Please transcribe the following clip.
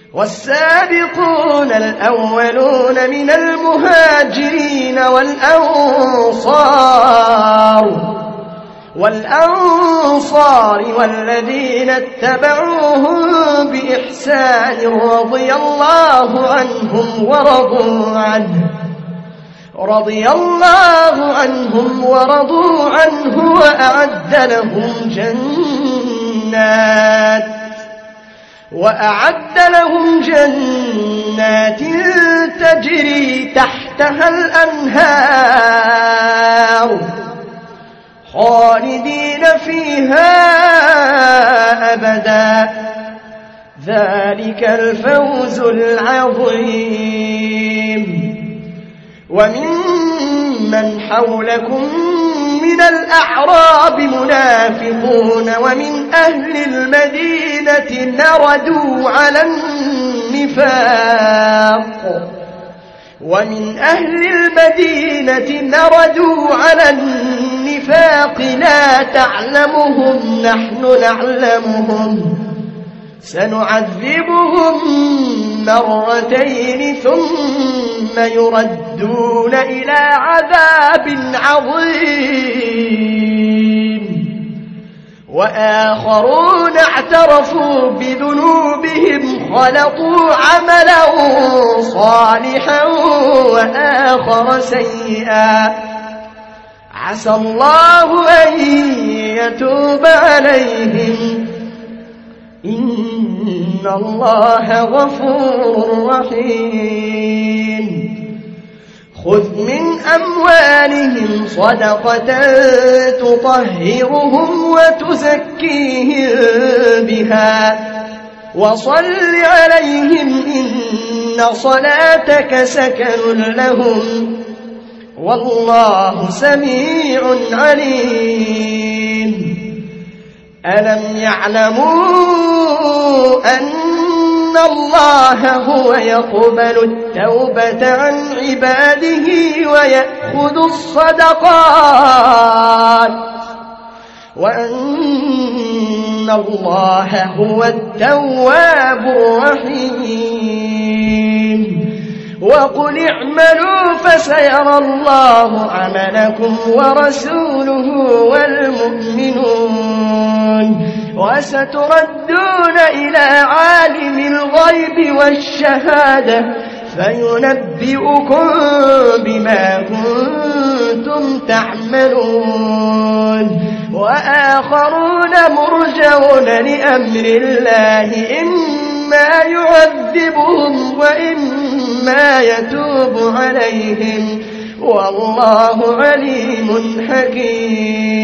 والسابقون الأولون من المهاجرين والأنصار والذين اتبعوهم بإحسان رضي الله عنهم ورضوا عنه وأعد لهم جنات تجري تحتها الأنهار خالدين فيها أبدا ذلك الفوز العظيم. وممن حولكم من الأعراب منافقون ومن أهل المدينة مردوا على النفاق لا تعلمهم نحن نعلمهم سنعذبهم مرتين ثم يردون إلى عذاب عظيم. وآخرون اعترفوا بذنوبهم خلطوا عملا صالحا وآخر سيئا عسى الله أن يتوب عليهم إن الله غفور رحيم. خذ من أموالهم صدقة تطهرهم وتزكيهم بها وصل عليهم إن صلاتك سكن لهم والله سميع عليم. ألم يعلموا أن الله هو يقبل التوبة عن عباده ويأخذ الصدقات وأن الله هو التواب الرحيم. وقل اعملوا فسيرى الله عملكم ورسوله والمؤمنون وستردون إلى عالم الغيب والشهادة فينبئكم بما كنتم تعملون. وآخرون مرجون لأمر الله إما يعذبهم وإما يتوب عليهم والله عليم حكيم.